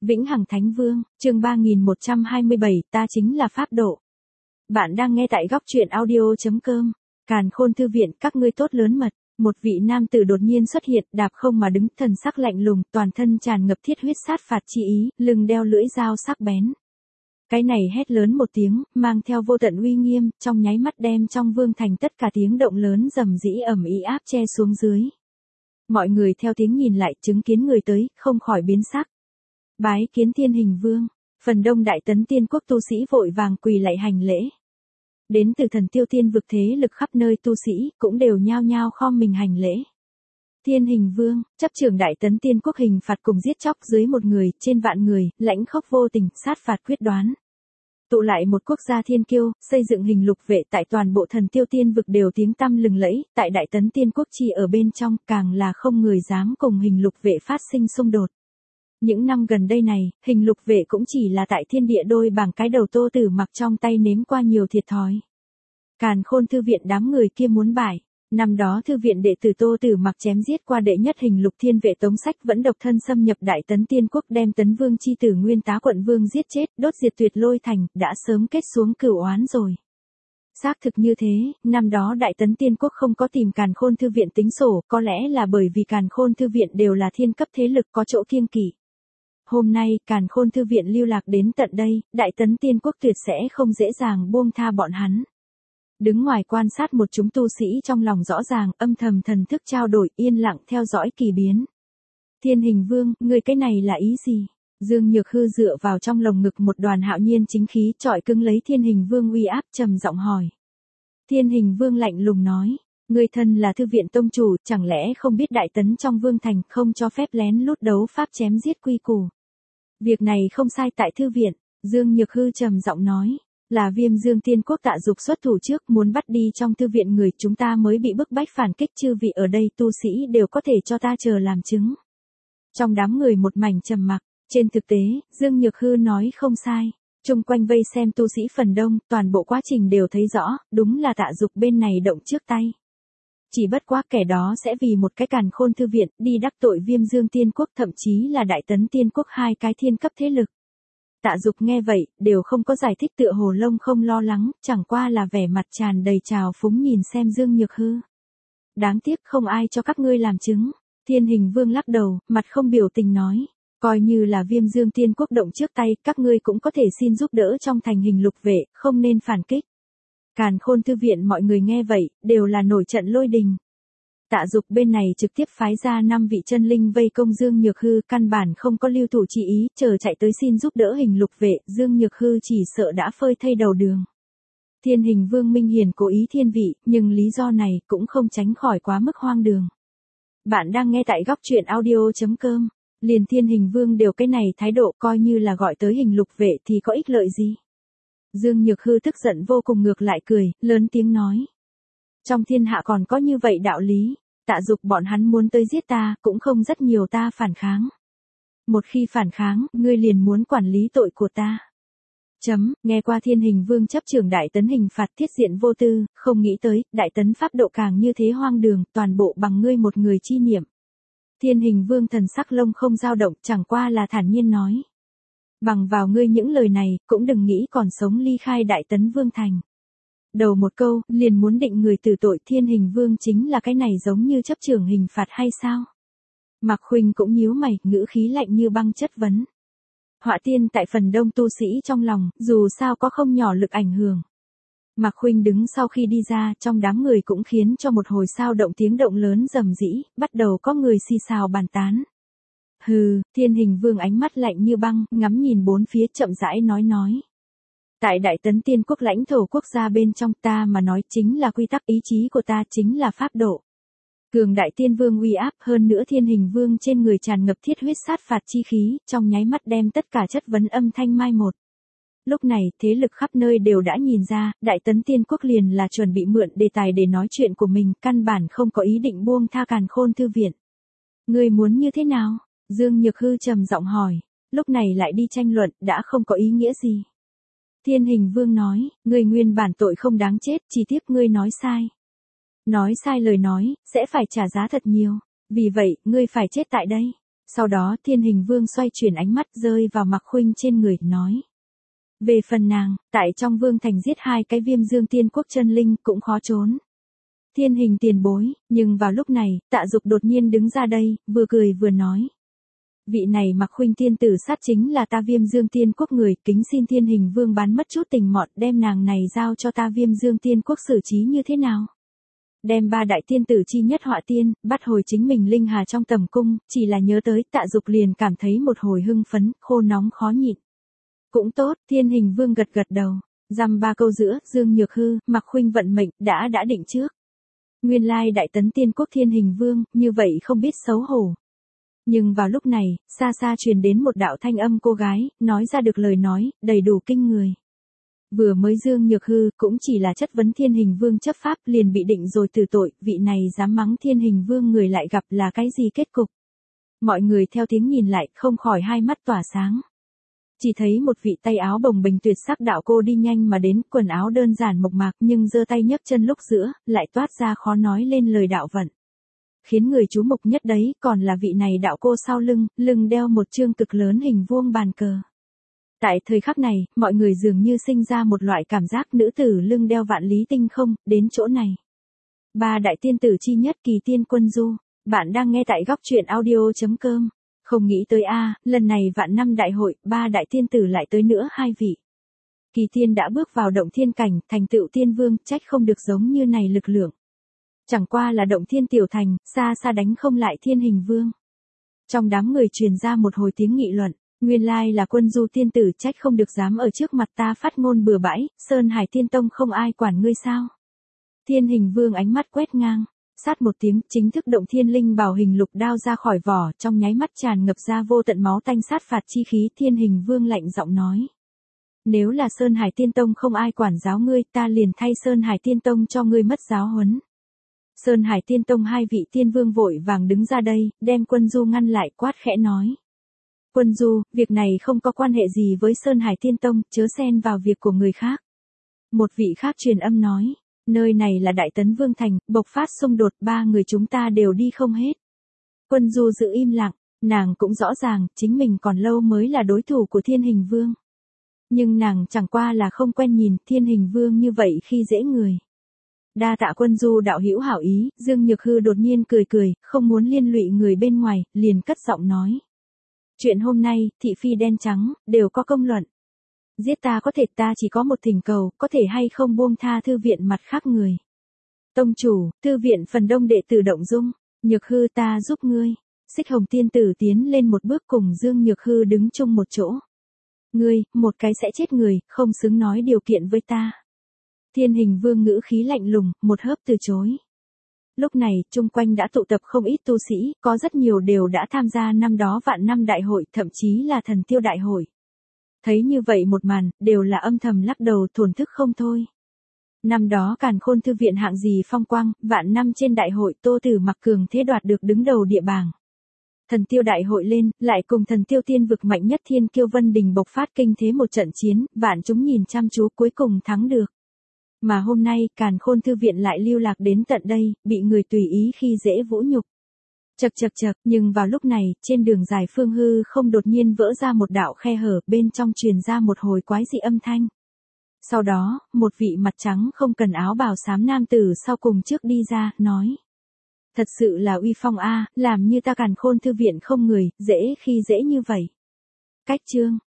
Vĩnh Hằng Thánh Vương, chương 3127, ta chính là Pháp Độ. Bạn đang nghe tại góc truyện audio.com. Càn Khôn Thư Viện, các ngươi tốt lớn mật. Một vị nam tử đột nhiên xuất hiện, đạp không mà đứng, thần sắc lạnh lùng, toàn thân tràn ngập thiết huyết sát phạt chi ý, lưng đeo lưỡi dao sắc bén. Cái này hét lớn một tiếng, mang theo vô tận uy nghiêm, trong nháy mắt đem trong vương thành tất cả tiếng động lớn rầm rĩ ầm ĩ áp che xuống dưới. Mọi người theo tiếng nhìn lại, chứng kiến người tới, không khỏi biến sắc. Bái kiến Thiên Hình Vương. Phần đông Đại Tấn Tiên Quốc tu sĩ vội vàng quỳ lạy hành lễ. Đến từ Thần Tiêu Tiên vực thế lực khắp nơi tu sĩ cũng đều nhao nhao khom mình hành lễ. Thiên Hình Vương, chấp trưởng Đại Tấn Tiên Quốc hình phạt cùng giết chóc dưới một người, trên vạn người, lãnh khốc vô tình, sát phạt quyết đoán. Tụ lại một quốc gia thiên kiêu, xây dựng hình lục vệ tại toàn bộ Thần Tiêu Tiên vực đều tiếng tăm lừng lẫy, tại Đại Tấn Tiên Quốc chỉ ở bên trong, càng là không người dám cùng hình lục vệ phát sinh xung đột. Những năm gần đây này, hình lục vệ cũng chỉ là tại thiên địa đôi bảng cái đầu Tô Tử Mặc trong tay nếm qua nhiều thiệt thòi. Càn Khôn Thư Viện đám người kia muốn bại. Năm đó thư viện đệ tử Tô Tử Mặc chém giết qua đệ nhất hình lục thiên vệ Tống Sách vẫn độc thân xâm nhập Đại Tấn Tiên Quốc đem Tấn Vương chi tử Nguyên Tá quận vương giết chết, đốt diệt Tuyệt Lôi thành, đã sớm kết xuống cửu oán rồi. Xác thực như thế, năm đó Đại Tấn Tiên Quốc không có tìm Càn Khôn Thư Viện tính sổ, có lẽ là bởi vì Càn Khôn Thư Viện đều là thiên cấp thế lực có chỗ kiêng kỵ. Hôm nay, Càn Khôn Thư Viện lưu lạc đến tận đây, Đại Tấn Tiên Quốc tuyệt sẽ không dễ dàng buông tha bọn hắn. Đứng ngoài quan sát một chúng tu sĩ trong lòng rõ ràng, âm thầm thần thức trao đổi, yên lặng theo dõi kỳ biến. Thiên Hình Vương, người cái này là ý gì? Dương Nhược Hư dựa vào trong lồng ngực một đoàn hạo nhiên chính khí, trọi cứng lấy Thiên Hình Vương uy áp, trầm giọng hỏi. Thiên Hình Vương lạnh lùng nói, người thân là thư viện tông chủ, chẳng lẽ không biết Đại Tấn trong vương thành không cho phép lén lút đấu pháp chém giết quy củ. Việc này không sai tại thư viện, Dương Nhược Hư trầm giọng nói. Là Viêm Dương Tiên Quốc Tạ Dục xuất thủ trước, muốn bắt đi trong thư viện người, chúng ta mới bị bức bách phản kích, chư vị ở đây tu sĩ đều có thể cho ta chờ làm chứng. Trong đám người một mảnh trầm mặc, trên thực tế, Dương Nhược Hư nói không sai. Chung quanh vây xem tu sĩ phần đông, toàn bộ quá trình đều thấy rõ, đúng là Tạ Dục bên này động trước tay. Chỉ bất quá kẻ đó sẽ vì một cái Càn Khôn Thư Viện, đi đắc tội Viêm Dương Tiên Quốc, thậm chí là Đại Tấn Tiên Quốc, hai cái thiên cấp thế lực. Tạ Dục nghe vậy, đều không có giải thích, tựa hồ lông không lo lắng, chẳng qua là vẻ mặt tràn đầy trào phúng nhìn xem Dương Nhược Hư. Đáng tiếc không ai cho các ngươi làm chứng. Thiên Hình Vương lắc đầu, mặt không biểu tình nói. Coi như là Viêm Dương Tiên Quốc động trước tay, các ngươi cũng có thể xin giúp đỡ trong thành hình lục vệ, không nên phản kích. Càn Khôn Thư Viện mọi người nghe vậy, đều là nổi trận lôi đình. Tạ Dục bên này trực tiếp phái ra 5 vị chân linh vây công Dương Nhược Hư, căn bản không có lưu thủ chỉ ý, chờ chạy tới xin giúp đỡ hình lục vệ, Dương Nhược Hư chỉ sợ đã phơi thây đầu đường. Thiên Hình Vương minh hiển cố ý thiên vị, nhưng lý do này cũng không tránh khỏi quá mức hoang đường. Bạn đang nghe tại góc truyện audio.com, liền Thiên Hình Vương đều cái này thái độ, coi như là gọi tới hình lục vệ thì có ích lợi gì. Dương Nhược Hư tức giận vô cùng, ngược lại cười, lớn tiếng nói. Trong thiên hạ còn có như vậy đạo lý. Tạ Dục bọn hắn muốn tới giết ta, cũng không rất nhiều ta phản kháng. Một khi phản kháng, ngươi liền muốn quản lý tội của ta. Nghe qua Thiên Hình Vương chấp trưởng Đại Tấn hình phạt thiết diện vô tư, không nghĩ tới, Đại Tấn Pháp Độ càng như thế hoang đường, toàn bộ bằng ngươi một người chi niệm. Thiên Hình Vương thần sắc lông không dao động, chẳng qua là thản nhiên nói. Bằng vào ngươi những lời này, cũng đừng nghĩ còn sống ly khai Đại Tấn Vương thành. Đầu một câu, liền muốn định người tử tội. Thiên Hình Vương chính là cái này giống như chấp trưởng hình phạt hay sao? Mạc Khuynh cũng nhíu mày, ngữ khí lạnh như băng chất vấn. Họa tiên tại phần đông tu sĩ trong lòng, dù sao có không nhỏ lực ảnh hưởng. Mạc Khuynh đứng sau khi đi ra, trong đám người cũng khiến cho một hồi sao động, tiếng động lớn rầm rĩ, bắt đầu có người xì xào bàn tán. Hừ, Thiên Hình Vương ánh mắt lạnh như băng, ngắm nhìn bốn phía, chậm rãi nói. Tại Đại Tấn Tiên Quốc lãnh thổ quốc gia bên trong, ta mà nói chính là quy tắc, ý chí của ta chính là Pháp Độ. Cường đại Tiên Vương uy áp, hơn nữa Thiên Hình Vương trên người tràn ngập thiết huyết sát phạt chi khí, trong nháy mắt đem tất cả chất vấn âm thanh mai một. Lúc này, thế lực khắp nơi đều đã nhìn ra, Đại Tấn Tiên Quốc liền là chuẩn bị mượn đề tài để nói chuyện của mình, căn bản không có ý định buông tha Càn Khôn Thư Viện. Ngươi muốn như thế nào? Dương Nhược Hư trầm giọng hỏi, lúc này lại đi tranh luận, đã không có ý nghĩa gì. Thiên Hình Vương nói, ngươi nguyên bản tội không đáng chết, chỉ tiếc ngươi nói sai. Nói sai lời nói, sẽ phải trả giá thật nhiều, vì vậy, ngươi phải chết tại đây. Sau đó Thiên Hình Vương xoay chuyển ánh mắt rơi vào Mạc Khuynh trên người, nói. Về phần nàng, tại trong vương thành giết 2 cái Viêm Dương Tiên Quốc chân linh cũng khó trốn. Thiên Hình tiền bối, nhưng vào lúc này, Tạ Dục đột nhiên đứng ra đây, vừa cười vừa nói. Vị này Mạc Khuynh tiên tử sát chính là ta Viêm Dương Tiên Quốc người, kính xin Thiên Hình Vương bán mất chút tình mọn, đem nàng này giao cho ta Viêm Dương Tiên Quốc xử trí như thế nào? Đem 3 đại tiên tử chi nhất họa tiên, bắt hồi chính mình linh hà trong tầm cung, chỉ là nhớ tới Tạ Dục liền cảm thấy một hồi hưng phấn, khô nóng khó nhịn. Cũng tốt, Thiên Hình Vương gật gật đầu, dăm 3 câu giữa, Dương Nhược Hư, Mạc Khuynh vận mệnh, đã định trước. Nguyên lai đại tấn tiên quốc Thiên Hình Vương, như vậy không biết xấu hổ. Nhưng vào lúc này, xa xa truyền đến một đạo thanh âm cô gái, nói ra được lời nói, đầy đủ kinh người. Vừa mới Dương Nhược Hư cũng chỉ là chất vấn Thiên Hình Vương chấp pháp liền bị định rồi từ tội, vị này dám mắng Thiên Hình Vương người lại gặp là cái gì kết cục. Mọi người theo tiếng nhìn lại không khỏi hai mắt tỏa sáng. Chỉ thấy một vị tay áo bồng bềnh tuyệt sắc đạo cô đi nhanh mà đến, quần áo đơn giản mộc mạc nhưng giơ tay nhấc chân lúc giữa, lại toát ra khó nói lên lời đạo vận. Khiến người chú mục nhất đấy còn là vị này đạo cô sau lưng đeo một chương cực lớn hình vuông bàn cờ. Tại thời khắc này, mọi người dường như sinh ra một loại cảm giác nữ tử lưng đeo vạn lý tinh không, đến chỗ này. 3 đại tiên tử chi nhất Kỳ Tiên Quân Du, bạn đang nghe tại góc truyện audio.com. Không nghĩ tới lần này vạn năm đại hội, 3 đại tiên tử lại tới nữa 2 vị. Kỳ Tiên đã bước vào động thiên cảnh, thành tựu tiên vương, trách không được giống như này lực lượng. Chẳng qua là động thiên tiểu thành, xa xa đánh không lại Thiên Hình Vương. Trong đám người truyền ra một hồi tiếng nghị luận, nguyên lai là Quân Du tiên tử, trách không được dám ở trước mặt ta phát ngôn bừa bãi, Sơn Hải Tiên Tông không ai quản ngươi sao? Thiên Hình Vương ánh mắt quét ngang, sát một tiếng, chính thức động thiên linh bảo hình lục đao ra khỏi vỏ, trong nháy mắt tràn ngập ra vô tận máu tanh sát phạt chi khí. Thiên Hình Vương lạnh giọng nói. Nếu là Sơn Hải Tiên Tông không ai quản giáo ngươi, ta liền thay Sơn Hải Tiên Tông cho ngươi mất giáo huấn. Sơn Hải Tiên Tông 2 vị tiên vương vội vàng đứng ra đây, đem Quân Du ngăn lại, quát khẽ nói. Quân Du, việc này không có quan hệ gì với Sơn Hải Tiên Tông, chớ xen vào việc của người khác. Một vị khác truyền âm nói, nơi này là Đại Tấn Vương Thành, bộc phát xung đột, 3 người chúng ta đều đi không hết. Quân Du giữ im lặng, nàng cũng rõ ràng, chính mình còn lâu mới là đối thủ của Thiên Hình Vương. Nhưng nàng chẳng qua là không quen nhìn Thiên Hình Vương như vậy khi dễ người. Đa tạ Quân Du đạo hữu hảo ý, Dương Nhược Hư đột nhiên cười, không muốn liên lụy người bên ngoài, liền cất giọng nói. Chuyện hôm nay, thị phi đen trắng, đều có công luận. Giết ta có thể, ta chỉ có một thỉnh cầu, có thể hay không buông tha thư viện mặt khác người. Tông chủ, thư viện phần đông đệ tử động dung, Nhược Hư ta giúp ngươi. Xích Hồng tiên tử tiến lên một bước cùng Dương Nhược Hư đứng chung một chỗ. Ngươi, một cái sẽ chết người, không xứng nói điều kiện với ta. Thiên Hình Vương ngữ khí lạnh lùng, một hớp từ chối. Lúc này, chung quanh đã tụ tập không ít tu sĩ, có rất nhiều đều đã tham gia năm đó vạn năm đại hội, thậm chí là thần tiêu đại hội. Thấy như vậy một màn, đều là âm thầm lắc đầu thổn thức không thôi. Năm đó Càn Khôn thư viện hạng gì phong quang, vạn năm trên đại hội Tô Tử Mặc cường thế đoạt được đứng đầu địa bảng. Thần tiêu đại hội lên, lại cùng thần tiêu tiên vực mạnh nhất Thiên Kiêu Vân Đình bộc phát kinh thế một trận chiến, vạn chúng nhìn chăm chú cuối cùng thắng được. Mà hôm nay, Càn Khôn thư viện lại lưu lạc đến tận đây, bị người tùy ý khi dễ vũ nhục. Chậc, nhưng vào lúc này, trên đường dài phương hư không đột nhiên vỡ ra một đạo khe hở, bên trong truyền ra một hồi quái dị âm thanh. Sau đó, một vị mặt trắng không cần áo bào xám nam tử sau cùng trước đi ra, nói. Thật sự là uy phong làm như ta Càn Khôn thư viện không người, dễ khi dễ như vậy. Cách chương.